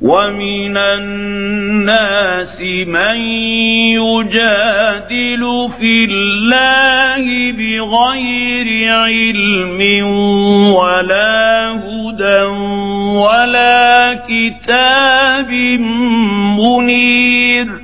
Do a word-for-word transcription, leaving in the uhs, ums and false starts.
ومن الناس من يجادل في الله بغير علم ولا هدى ولا كتاب منير